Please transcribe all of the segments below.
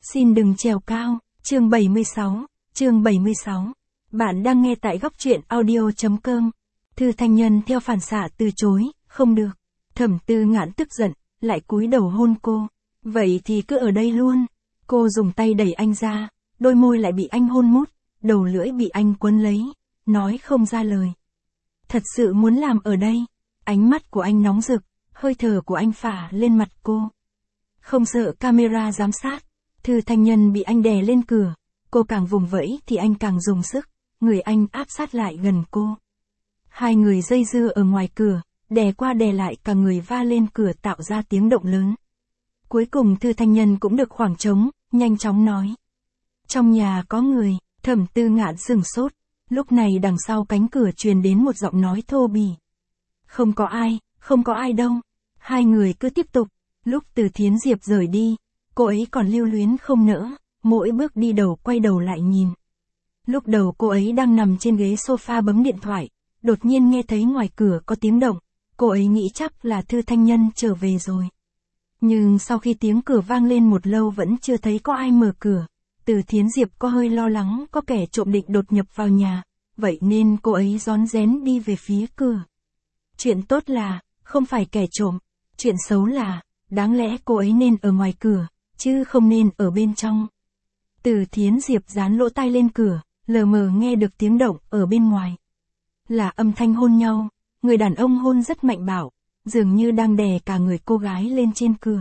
Xin đừng trèo cao, chương 76. Bạn đang nghe tại góc truyện audio.com. Thư Thanh Nhân theo phản xạ từ chối, không được. Thẩm Tư Ngạn tức giận, lại cúi đầu hôn cô. Vậy thì cứ ở đây luôn. Cô dùng tay đẩy anh ra, đôi môi lại bị anh hôn mút, đầu lưỡi bị anh quấn lấy, nói không ra lời. Thật sự muốn làm ở đây. Ánh mắt của anh nóng rực, hơi thở của anh phả lên mặt cô. Không sợ camera giám sát. Thư Thanh Nhân bị anh đè lên cửa, cô càng vùng vẫy thì anh càng dùng sức, người anh áp sát lại gần cô. Hai người dây dưa ở ngoài cửa, đè qua đè lại, cả người va lên cửa tạo ra tiếng động lớn. Cuối cùng Thư Thanh Nhân cũng được khoảng trống, nhanh chóng nói. Trong nhà có người. Thẩm Tư Ngạn sửng sốt, lúc này đằng sau cánh cửa truyền đến một giọng nói thô bỉ. Không có ai đâu. Hai người cứ tiếp tục, lúc Từ Thiến Diệp rời đi, cô ấy còn lưu luyến không nỡ, mỗi bước đi đầu quay đầu lại nhìn. Lúc đầu cô ấy đang nằm trên ghế sofa bấm điện thoại, đột nhiên nghe thấy ngoài cửa có tiếng động, cô ấy nghĩ chắc là Thư Thanh Nhân trở về rồi. Nhưng sau khi tiếng cửa vang lên một lâu vẫn chưa thấy có ai mở cửa, Từ Thiến Diệp có hơi lo lắng có kẻ trộm định đột nhập vào nhà, vậy nên cô ấy rón rén đi về phía cửa. Chuyện tốt là, không phải kẻ trộm, chuyện xấu là, đáng lẽ cô ấy nên ở ngoài cửa, chứ không nên ở bên trong. Từ Thiến Diệp dán lỗ tai lên cửa, lờ mờ nghe được tiếng động ở bên ngoài. Là âm thanh hôn nhau, người đàn ông hôn rất mạnh bạo, dường như đang đè cả người cô gái lên trên cửa.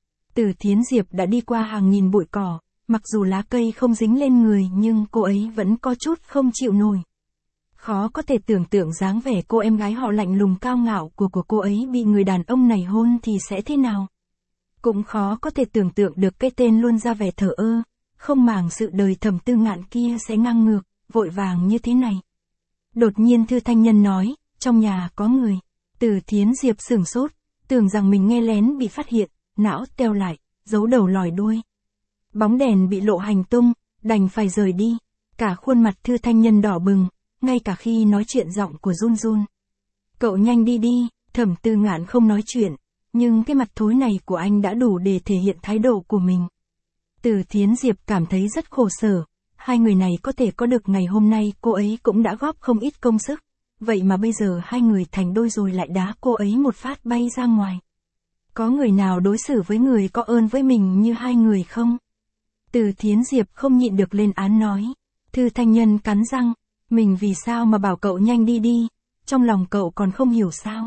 Từ Thiến Diệp đã đi qua hàng nghìn bụi cỏ, mặc dù lá cây không dính lên người nhưng cô ấy vẫn có chút không chịu nổi. Khó có thể tưởng tượng dáng vẻ cô em gái họ lạnh lùng cao ngạo của cô ấy bị người đàn ông này hôn thì sẽ thế nào. Cũng khó có thể tưởng tượng được cái tên luôn ra vẻ thờ ơ, không màng sự đời Thẩm Tư Ngạn kia sẽ ngang ngược, vội vàng như thế này. Đột nhiên Thư Thanh Nhân nói, trong nhà có người. Từ Thiến Diệp sửng sốt, tưởng rằng mình nghe lén bị phát hiện, não teo lại, giấu đầu lòi đuôi. Bóng đèn bị lộ hành tung, đành phải rời đi. Cả khuôn mặt Thư Thanh Nhân đỏ bừng, ngay cả khi nói chuyện giọng của run run. Cậu nhanh đi đi. Thẩm Tư Ngạn không nói chuyện, nhưng cái mặt thối này của anh đã đủ để thể hiện thái độ của mình. Từ Thiến Diệp cảm thấy rất khổ sở, hai người này có thể có được ngày hôm nay cô ấy cũng đã góp không ít công sức, vậy mà bây giờ hai người thành đôi rồi lại đá cô ấy một phát bay ra ngoài. Có người nào đối xử với người có ơn với mình như hai người không? Từ Thiến Diệp không nhịn được lên án nói. Thư Thanh Nhân cắn răng, mình vì sao mà bảo cậu nhanh đi đi, trong lòng cậu còn không hiểu sao?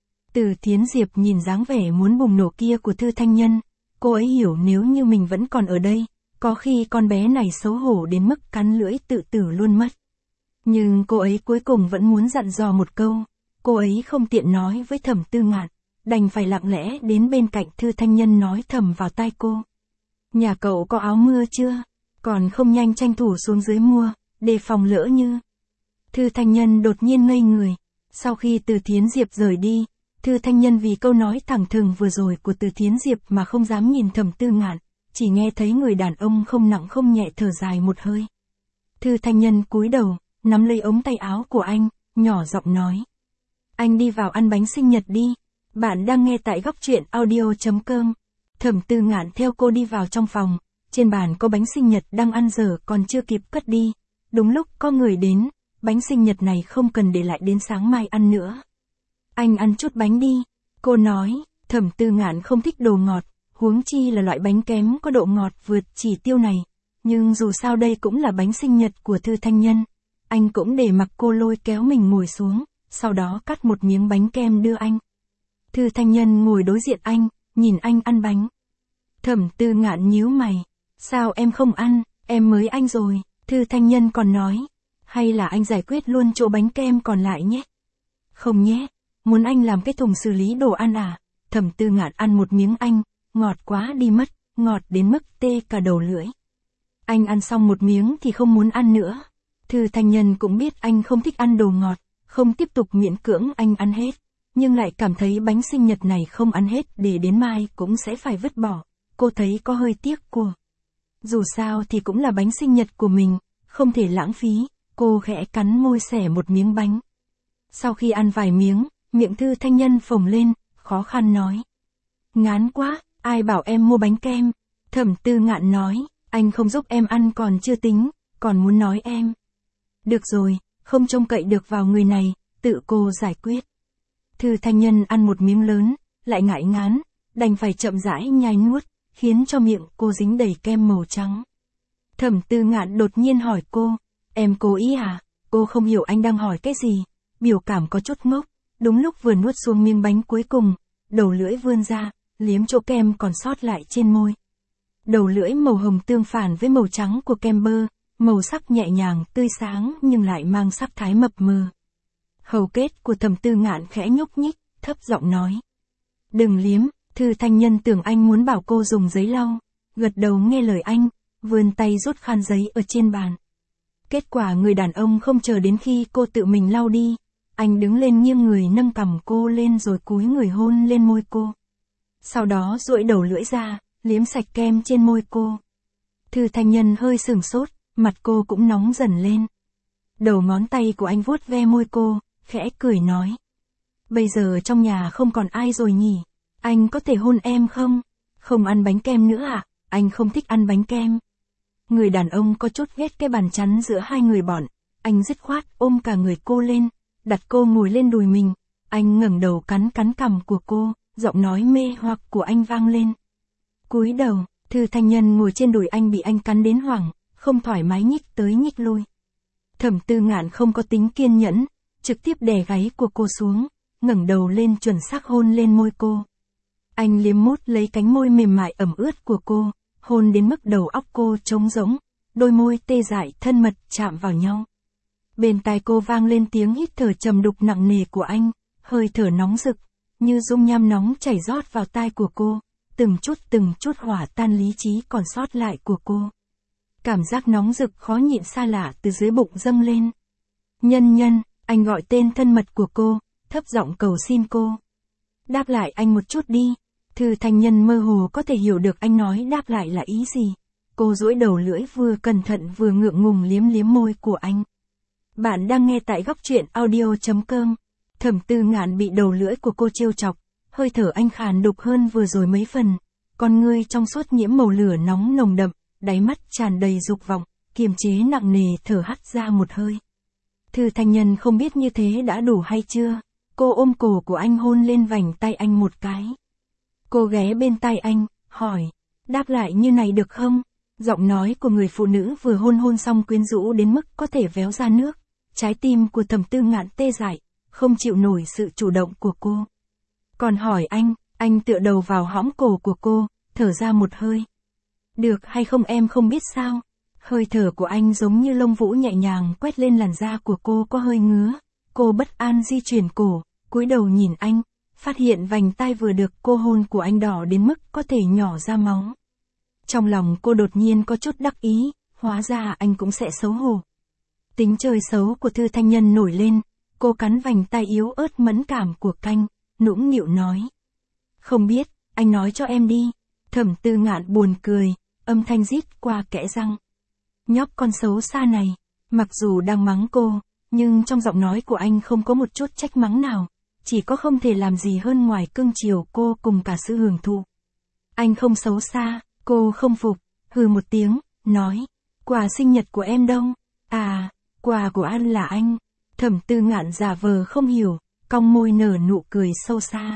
Từ Thiến Diệp nhìn dáng vẻ muốn bùng nổ kia của Thư Thanh Nhân, cô ấy hiểu nếu như mình vẫn còn ở đây, có khi con bé này xấu hổ đến mức cắn lưỡi tự tử luôn mất. Nhưng cô ấy cuối cùng vẫn muốn dặn dò một câu, cô ấy không tiện nói với Thẩm Tư Ngạn, đành phải lặng lẽ đến bên cạnh Thư Thanh Nhân nói thầm vào tai cô. Nhà cậu có áo mưa chưa? Còn không nhanh tranh thủ xuống dưới mua, đề phòng lỡ như. Thư Thanh Nhân đột nhiên ngây người, sau khi Từ Thiến Diệp rời đi, Thư Thanh Nhân vì câu nói thẳng thừng vừa rồi của Từ Thiến Diệp mà không dám nhìn Thẩm Tư Ngạn, chỉ nghe thấy người đàn ông không nặng không nhẹ thở dài một hơi. Thư Thanh Nhân cúi đầu, nắm lấy ống tay áo của anh, nhỏ giọng nói. Anh đi vào ăn bánh sinh nhật đi. Bạn đang nghe tại góc truyện audio.com. Thẩm Tư Ngạn theo cô đi vào trong phòng, trên bàn có bánh sinh nhật đang ăn dở còn chưa kịp cất đi. Đúng lúc có người đến, bánh sinh nhật này không cần để lại đến sáng mai ăn nữa. Anh ăn chút bánh đi, cô nói. Thẩm Tư Ngạn không thích đồ ngọt, huống chi là loại bánh kém có độ ngọt vượt chỉ tiêu này. Nhưng dù sao đây cũng là bánh sinh nhật của Thư Thanh Nhân, anh cũng để mặc cô lôi kéo mình ngồi xuống, sau đó cắt một miếng bánh kem đưa anh. Thư Thanh Nhân ngồi đối diện anh, nhìn anh ăn bánh. Thẩm Tư Ngạn nhíu mày, sao em không ăn, em mới ăn rồi. Thư Thanh Nhân còn nói, hay là anh giải quyết luôn chỗ bánh kem còn lại nhé. Không nhé, muốn anh làm cái thùng xử lý đồ ăn à? Thẩm Tư Ngạn ăn một miếng anh, ngọt quá đi mất, ngọt đến mức tê cả đầu lưỡi. Anh ăn xong một miếng thì không muốn ăn nữa. Thư Thanh Nhân cũng biết anh không thích ăn đồ ngọt, không tiếp tục miễn cưỡng anh ăn hết, nhưng lại cảm thấy bánh sinh nhật này không ăn hết để đến mai cũng sẽ phải vứt bỏ. Cô thấy có hơi tiếc của. Dù sao thì cũng là bánh sinh nhật của mình, không thể lãng phí. Cô khẽ cắn môi xẻ một miếng bánh. Sau khi ăn vài miếng, miệng Thư Thanh Nhân phồng lên, khó khăn nói. Ngán quá, ai bảo em mua bánh kem? Thẩm Tư Ngạn nói, Anh không giúp em ăn còn chưa tính, còn muốn nói em. Được rồi, không trông cậy được vào người này, tự cô giải quyết. Thư Thanh Nhân ăn một miếng lớn, lại ngại ngán, đành phải chậm rãi nhai nuốt, khiến cho miệng cô dính đầy kem màu trắng. Thẩm Tư Ngạn đột nhiên hỏi cô, em cố ý à? Cô không hiểu anh đang hỏi cái gì, biểu cảm có chút ngốc, đúng lúc vừa nuốt xuống miếng bánh cuối cùng, đầu lưỡi vươn ra, liếm chỗ kem còn sót lại trên môi. Đầu lưỡi màu hồng tương phản với màu trắng của kem bơ, màu sắc nhẹ nhàng, tươi sáng nhưng lại mang sắc thái mập mờ. Hầu kết của Thẩm Tư Ngạn khẽ nhúc nhích, thấp giọng nói. Đừng liếm, Thư Thanh Nhân tưởng anh muốn bảo cô dùng giấy lau, gật đầu nghe lời anh, vươn tay rút khăn giấy ở trên bàn. Kết quả người đàn ông không chờ đến khi cô tự mình lau đi, anh đứng lên nghiêng người nâng cằm cô lên rồi cúi người hôn lên môi cô. Sau đó duỗi đầu lưỡi ra, liếm sạch kem trên môi cô. Thư Thanh Nhân hơi sửng sốt, mặt cô cũng nóng dần lên. Đầu ngón tay của anh vuốt ve môi cô, khẽ cười nói. Bây giờ trong nhà không còn ai rồi nhỉ? Anh có thể hôn em không? Không ăn bánh kem nữa à? Anh không thích ăn bánh kem. Người đàn ông có chút ghét cái bàn chắn giữa hai người bọn. Anh dứt khoát ôm cả người cô lên, đặt cô ngồi lên đùi mình. Anh ngẩng đầu cắn cằm của cô, giọng nói mê hoặc của anh vang lên. Cúi đầu, Thư Thanh Nhân ngồi trên đùi anh bị anh cắn đến hoảng, không thoải mái nhích tới nhích lui. Thẩm Tư Ngạn không có tính kiên nhẫn, trực tiếp đè gáy của cô xuống, ngẩng đầu lên chuẩn xác hôn lên môi cô. Anh liếm mút lấy cánh môi mềm mại ẩm ướt của cô, hôn đến mức đầu óc cô trống rỗng, đôi môi tê dại thân mật chạm vào nhau. Bên tai cô vang lên tiếng hít thở trầm đục nặng nề của anh, hơi thở nóng rực, như dung nham nóng chảy rót vào tai của cô, từng chút hỏa tan lý trí còn sót lại của cô. Cảm giác nóng rực khó nhịn xa lạ từ dưới bụng dâng lên. Nhân, anh gọi tên thân mật của cô, thấp giọng cầu xin cô. Đáp lại anh một chút đi. Thư Thanh Nhân mơ hồ có thể hiểu được anh nói đáp lại là ý gì. Cô duỗi đầu lưỡi vừa cẩn thận vừa ngượng ngùng liếm môi của anh. Bạn đang nghe tại góc truyện audio.com. Thẩm Tư Ngạn bị đầu lưỡi của cô trêu chọc, hơi thở anh khàn đục hơn vừa rồi mấy phần, con ngươi trong suốt nhiễm màu lửa nóng nồng đậm, đáy mắt tràn đầy dục vọng, kiềm chế nặng nề thở hắt ra một hơi. Thư Thanh Nhân không biết như thế đã đủ hay chưa, cô ôm cổ của anh hôn lên vành tay anh một cái. Cô ghé bên tai anh, hỏi, đáp lại như này được không? Giọng nói của người phụ nữ vừa hôn xong quyến rũ đến mức có thể véo ra nước, trái tim của Thẩm Tư Ngạn tê dại, không chịu nổi sự chủ động của cô. Còn hỏi anh tựa đầu vào hõm cổ của cô, thở ra một hơi. Được hay không em không biết sao? Hơi thở của anh giống như lông vũ nhẹ nhàng quét lên làn da của cô có hơi ngứa. Cô bất an di chuyển cổ, cúi đầu nhìn anh, phát hiện vành tai vừa được cô hôn của anh đỏ đến mức có thể nhỏ ra máu. Trong lòng cô đột nhiên có chút đắc ý, hóa ra anh cũng sẽ xấu hổ. Tính chơi xấu của Thư Thanh Nhân nổi lên, cô cắn vành tai yếu ớt mẫn cảm của canh, nũng nịu nói. Không biết, anh nói cho em đi. Thẩm Tư Ngạn buồn cười, âm thanh rít qua kẽ răng. Nhóc con xấu xa này, mặc dù đang mắng cô, nhưng trong giọng nói của anh không có một chút trách mắng nào, chỉ có không thể làm gì hơn ngoài cưng chiều cô cùng cả sự hưởng thụ. Anh không xấu xa, cô không phục, hừ một tiếng, nói, quà sinh nhật của em đâu? À, quà của anh là anh. Thẩm Tư Ngạn giả vờ không hiểu, cong môi nở nụ cười sâu xa.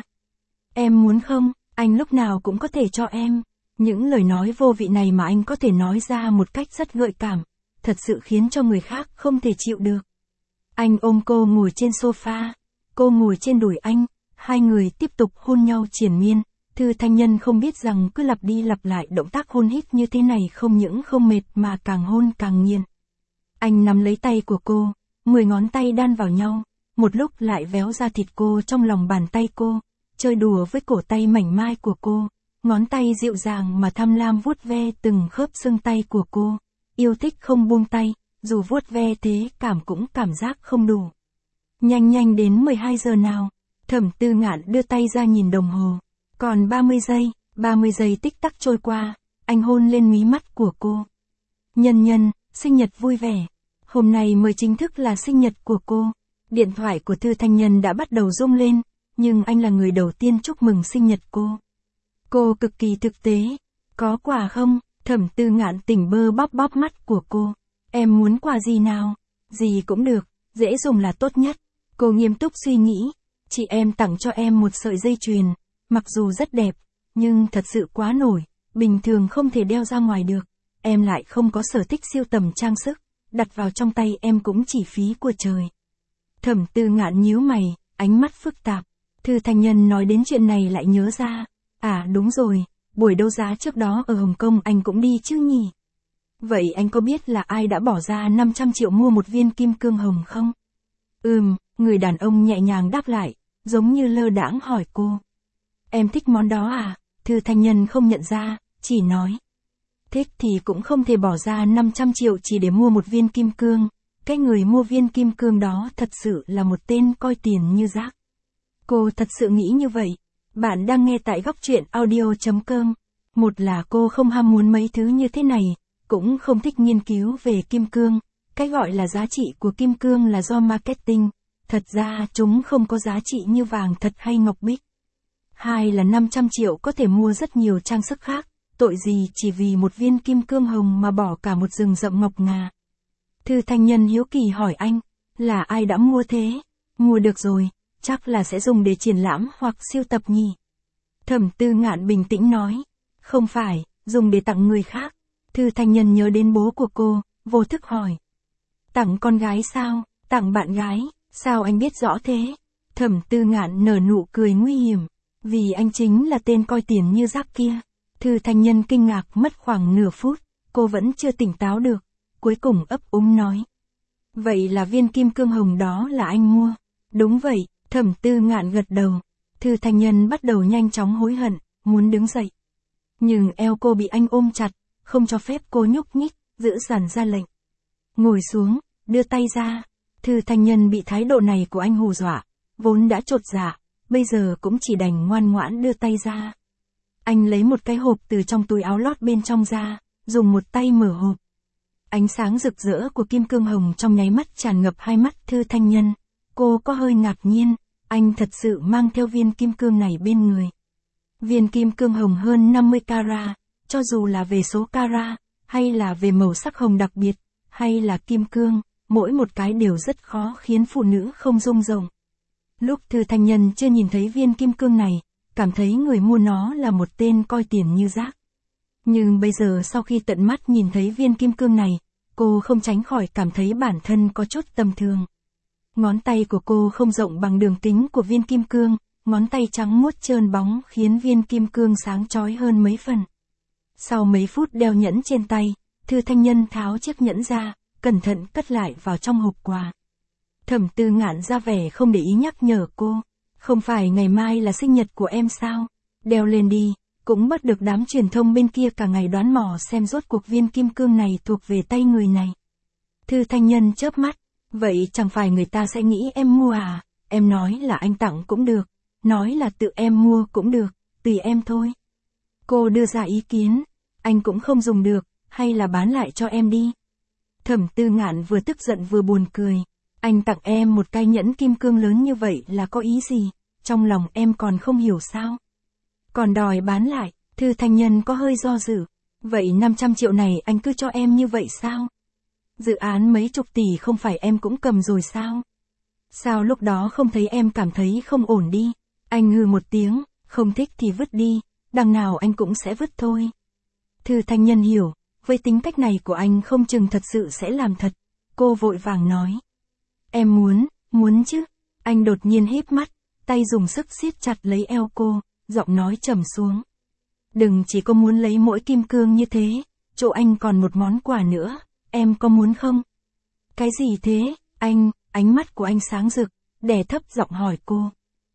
Em muốn không, anh lúc nào cũng có thể cho em. Những lời nói vô vị này mà anh có thể nói ra một cách rất gợi cảm, thật sự khiến cho người khác không thể chịu được. Anh ôm cô ngồi trên sofa, cô ngồi trên đùi anh, hai người tiếp tục hôn nhau triền miên. Thư Thanh Nhân không biết rằng cứ lặp đi lặp lại động tác hôn hít như thế này không những không mệt mà càng hôn càng nghiền. Anh nắm lấy tay của cô, 10 ngón tay đan vào nhau, một lúc lại véo ra thịt cô trong lòng bàn tay cô, chơi đùa với cổ tay mảnh mai của cô, ngón tay dịu dàng mà tham lam vuốt ve từng khớp xương tay của cô, yêu thích không buông tay, dù vuốt ve thế cũng cảm giác không đủ. Nhanh đến 12 giờ nào, Thẩm Tư Ngạn đưa tay ra nhìn đồng hồ, còn 30 giây tích tắc trôi qua, anh hôn lên mí mắt của cô. Nhân, sinh nhật vui vẻ, hôm nay mới chính thức là sinh nhật của cô. Điện thoại của Thư Thanh Nhân đã bắt đầu rung lên, nhưng anh là người đầu tiên chúc mừng sinh nhật cô. Cô cực kỳ thực tế, có quà không? Thẩm Tư Ngạn tỉnh bơ bóp bóp mắt của cô. Em muốn quà gì nào? Gì cũng được, dễ dùng là tốt nhất. Cô nghiêm túc suy nghĩ. Chị em tặng cho em một sợi dây chuyền, mặc dù rất đẹp, nhưng thật sự quá nổi, bình thường không thể đeo ra ngoài được. Em lại không có sở thích sưu tầm trang sức, đặt vào trong tay em cũng chỉ phí của trời. Thẩm Tư Ngạn nhíu mày, ánh mắt phức tạp. Thư Thanh Nhân nói đến chuyện này lại nhớ ra. À đúng rồi, buổi đấu giá trước đó ở Hồng Kông anh cũng đi chứ nhỉ? Vậy anh có biết là ai đã bỏ ra 500 triệu mua một viên kim cương hồng không? Người đàn ông nhẹ nhàng đáp lại, giống như lơ đãng hỏi cô. Em thích món đó à? Thư Thanh Nhân không nhận ra, chỉ nói. Thích thì cũng không thể bỏ ra 500 triệu chỉ để mua một viên kim cương. Cái người mua viên kim cương đó thật sự là một tên coi tiền như rác. Cô thật sự nghĩ như vậy. Bạn đang nghe tại góc truyện audio.com. Một là cô không ham muốn mấy thứ như thế này, cũng không thích nghiên cứu về kim cương. Cái gọi là giá trị của kim cương là do marketing. Thật ra chúng không có giá trị như vàng thật hay ngọc bích. Hai là 500 triệu có thể mua rất nhiều trang sức khác. Tội gì chỉ vì một viên kim cương hồng mà bỏ cả một rừng rậm ngọc ngà. Thư Thanh Nhân hiếu kỳ hỏi anh, là ai đã mua thế? Mua được rồi, chắc là sẽ dùng để triển lãm hoặc sưu tập nhỉ? Thẩm Tư Ngạn bình tĩnh nói, không phải, dùng để tặng người khác. Thư Thanh Nhân nhớ đến bố của cô, vô thức hỏi. Tặng con gái sao? Tặng bạn gái, sao anh biết rõ thế? Thẩm Tư Ngạn nở nụ cười nguy hiểm, vì anh chính là tên coi tiền như rác kia. Thư Thanh Nhân kinh ngạc mất khoảng nửa phút, cô vẫn chưa tỉnh táo được, cuối cùng ấp úng nói. Vậy là viên kim cương hồng đó là anh mua? Đúng vậy, Thẩm Tư Ngạn gật đầu. Thư Thanh Nhân bắt đầu nhanh chóng hối hận, muốn đứng dậy. Nhưng eo cô bị anh ôm chặt, không cho phép cô nhúc nhích, giữ dằn ra lệnh. Ngồi xuống, đưa tay ra. Thư Thanh Nhân bị thái độ này của anh hù dọa, vốn đã chột dạ, bây giờ cũng chỉ đành ngoan ngoãn đưa tay ra. Anh lấy một cái hộp từ trong túi áo lót bên trong ra, dùng một tay mở hộp. Ánh sáng rực rỡ của kim cương hồng trong nháy mắt tràn ngập hai mắt Thư Thanh Nhân. Cô có hơi ngạc nhiên, anh thật sự mang theo viên kim cương này bên người. Viên kim cương hồng hơn 50 carat, cho dù là về số carat, hay là về màu sắc hồng đặc biệt, hay là kim cương, mỗi một cái đều rất khó khiến phụ nữ không rung động. Lúc Thư Thanh Nhân chưa nhìn thấy viên kim cương này, cảm thấy người mua nó là một tên coi tiền như rác. Nhưng bây giờ sau khi tận mắt nhìn thấy viên kim cương này, cô không tránh khỏi cảm thấy bản thân có chút tầm thường. Ngón tay của cô không rộng bằng đường kính của viên kim cương, ngón tay trắng muốt trơn bóng khiến viên kim cương sáng chói hơn mấy phần. Sau mấy phút đeo nhẫn trên tay, Thư Thanh Nhân tháo chiếc nhẫn ra, cẩn thận cất lại vào trong hộp quà. Thẩm Tư Ngạn ra vẻ không để ý nhắc nhở cô, không phải ngày mai là sinh nhật của em sao? Đeo lên đi, cũng bắt được đám truyền thông bên kia cả ngày đoán mò xem rốt cuộc viên kim cương này thuộc về tay người này. Thư Thanh Nhân chớp mắt, vậy chẳng phải người ta sẽ nghĩ em mua à? Em nói là anh tặng cũng được, nói là tự em mua cũng được, tùy em thôi. Cô đưa ra ý kiến, anh cũng không dùng được, hay là bán lại cho em đi. Thẩm Tư Ngạn vừa tức giận vừa buồn cười, anh tặng em một cái nhẫn kim cương lớn như vậy là có ý gì, trong lòng em còn không hiểu sao. Còn đòi bán lại, Thư Thanh Nhân có hơi do dự, vậy 500 triệu này anh cứ cho em như vậy sao? Dự án mấy chục tỷ không phải em cũng cầm rồi sao? Sao lúc đó không thấy em cảm thấy không ổn đi? Anh hừ một tiếng, không thích thì vứt đi, đằng nào anh cũng sẽ vứt thôi. Thư Thanh Nhân hiểu, với tính cách này của anh không chừng thật sự sẽ làm thật. Cô vội vàng nói. Em muốn chứ. Anh đột nhiên híp mắt, tay dùng sức siết chặt lấy eo cô, giọng nói trầm xuống. Đừng chỉ có muốn lấy mỗi kim cương như thế, chỗ anh còn một món quà nữa, em có muốn không? Cái gì thế, anh? Ánh mắt của anh sáng rực, đè thấp giọng hỏi cô.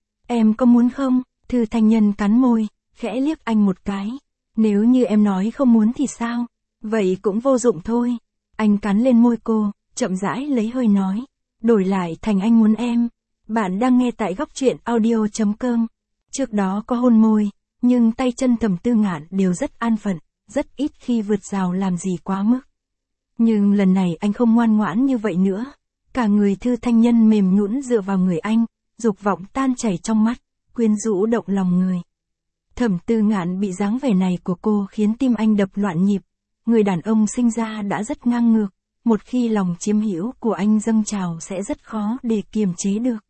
Em có muốn không? Thư Thanh Nhân cắn môi, khẽ liếc anh một cái. Nếu như em nói không muốn thì sao? Vậy cũng vô dụng thôi. Anh cắn lên môi cô, chậm rãi lấy hơi nói. Đổi lại thành anh muốn em. Bạn đang nghe tại góc truyện audio.com. Trước đó có hôn môi, nhưng tay chân Thẩm Tư Ngạn đều rất an phận, rất ít khi vượt rào làm gì quá mức. Nhưng lần này anh không ngoan ngoãn như vậy nữa. Cả người Thư Thanh Nhân mềm nhũn dựa vào người anh, dục vọng tan chảy trong mắt, quyến rũ động lòng người. Thẩm Tư Ngạn bị dáng vẻ này của cô khiến tim anh đập loạn nhịp, người đàn ông sinh ra đã rất ngang ngược, một khi lòng chiếm hữu của anh dâng trào sẽ rất khó để kiềm chế được.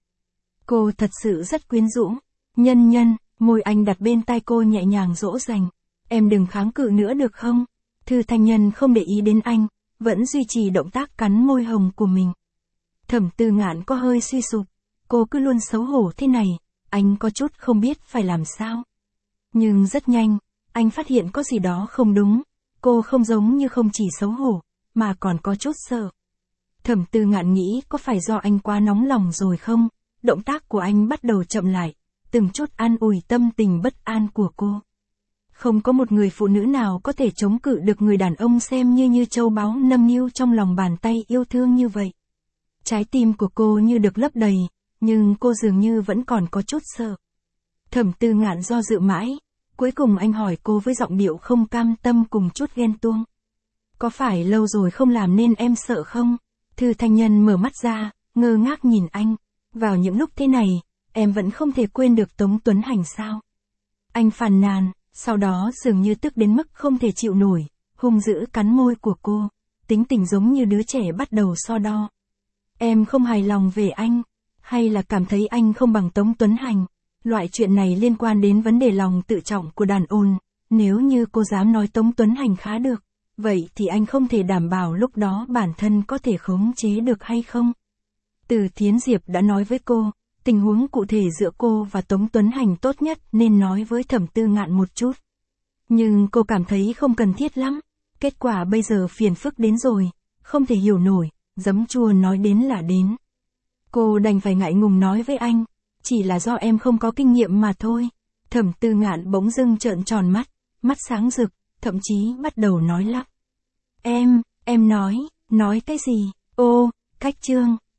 Cô thật sự rất quyến rũ. Nhân Nhân, môi anh đặt bên tai cô nhẹ nhàng dỗ dành. Em đừng kháng cự nữa được không? Thư Thanh Nhân không để ý đến anh, vẫn duy trì động tác cắn môi hồng của mình. Thẩm Tư Ngạn có hơi suy sụp, cô cứ luôn xấu hổ thế này, anh có chút không biết phải làm sao. Nhưng rất nhanh, anh phát hiện có gì đó không đúng, cô không giống như không chỉ xấu hổ, mà còn có chút sợ. Thẩm Tư Ngạn nghĩ có phải do anh quá nóng lòng rồi không? Động tác của anh bắt đầu chậm lại, từng chút an ủi tâm tình bất an của cô. Không có một người phụ nữ nào có thể chống cự được người đàn ông xem như châu báu nâng niu trong lòng bàn tay yêu thương như vậy. Trái tim của cô như được lấp đầy, nhưng cô dường như vẫn còn có chút sợ. Thẩm Tư Ngạn do dự mãi, cuối cùng anh hỏi cô với giọng điệu không cam tâm cùng chút ghen tuông. Có phải lâu rồi không làm nên em sợ không? Thư Thanh Nhân mở mắt ra, ngơ ngác nhìn anh. Vào những lúc thế này, em vẫn không thể quên được Tống Tuấn Hành sao? Anh phàn nàn, sau đó dường như tức đến mức không thể chịu nổi, hung dữ cắn môi của cô, tính tình giống như đứa trẻ bắt đầu so đo. Em không hài lòng về anh, hay là cảm thấy anh không bằng Tống Tuấn Hành? Loại chuyện này liên quan đến vấn đề lòng tự trọng của đàn ông, nếu như cô dám nói Tống Tuấn Hành khá được, vậy thì anh không thể đảm bảo lúc đó bản thân có thể khống chế được hay không? Từ Thiến Diệp đã nói với cô, tình huống cụ thể giữa cô và Tống Tuấn Hành tốt nhất nên nói với Thẩm Tư Ngạn một chút. Nhưng cô cảm thấy không cần thiết lắm, kết quả bây giờ phiền phức đến rồi, không thể hiểu nổi, giấm chua nói đến là đến. Cô đành phải ngại ngùng nói với anh, chỉ là do em không có kinh nghiệm mà thôi. Thẩm Tư Ngạn bỗng dưng trợn tròn mắt, mắt sáng rực, thậm chí bắt đầu nói lắp. Em nói cái gì? Ô, cách chương.